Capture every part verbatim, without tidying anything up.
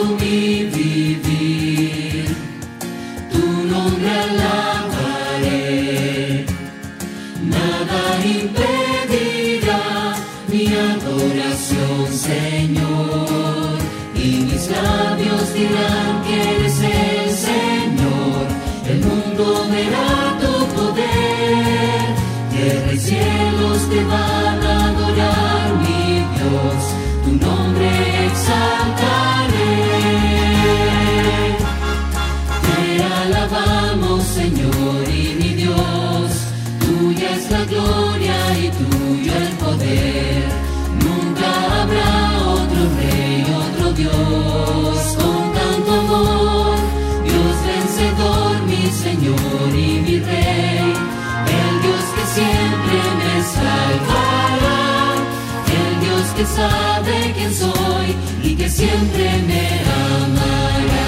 mi vivir, tu nombre alabaré. Nada impedirá mi adoración, Señor, y mis labios dirán que eres el Señor. El mundo verá tu poder, tierra y cielos te van a adorar, mi Dios, tu nombre exaltaré. Te alabamos, Señor y mi Dios, tuya es la gloria y tuyo el poder. Nunca habrá otro rey, otro Dios con tanto amor. Dios vencedor, mi Señor y mi Rey, el Dios que siempre me salvará, el Dios que sabe quién soy y que siempre me amará.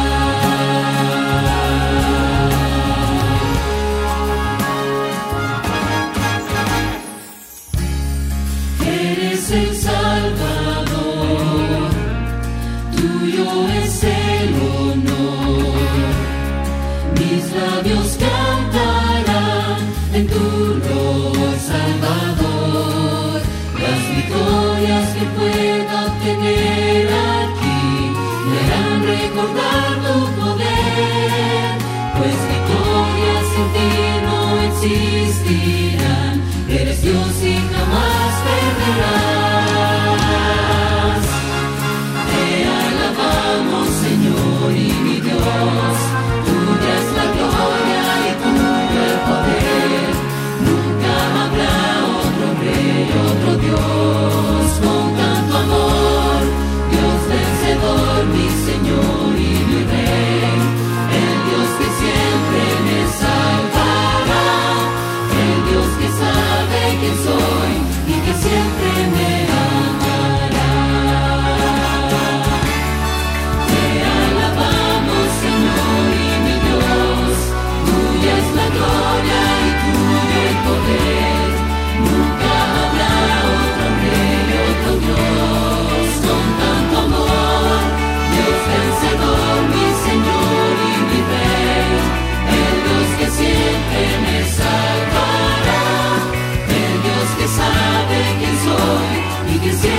Eres el Salvador, tuyo es el honor. Mis labios cantarán en tu Lord Salvador. Las victorias que pueda obtener aquí me harán recordar tu poder, pues victorias sin ti no existirán. Eres Dios y jamás perderás. Te alabamos, Señor y mi Dios, tuya es la gloria y tuyo el poder. Nunca habrá otro rey, otro Dios con tanto amor. Dios vencedor, mi Señor y mi Rey, el Dios que siempre me salvará, el Dios que sabe quién soy y que siempre me amará. Te alabamos, Señor y mi Dios, tuya es la gloria y tuyo el poder. Nunca habrá otro rey, otro Dios con tanto amor. Dios vencedor, mi Señor y mi Rey, el Dios que siempre me salvará, el Dios que sabe quién soy y que siempre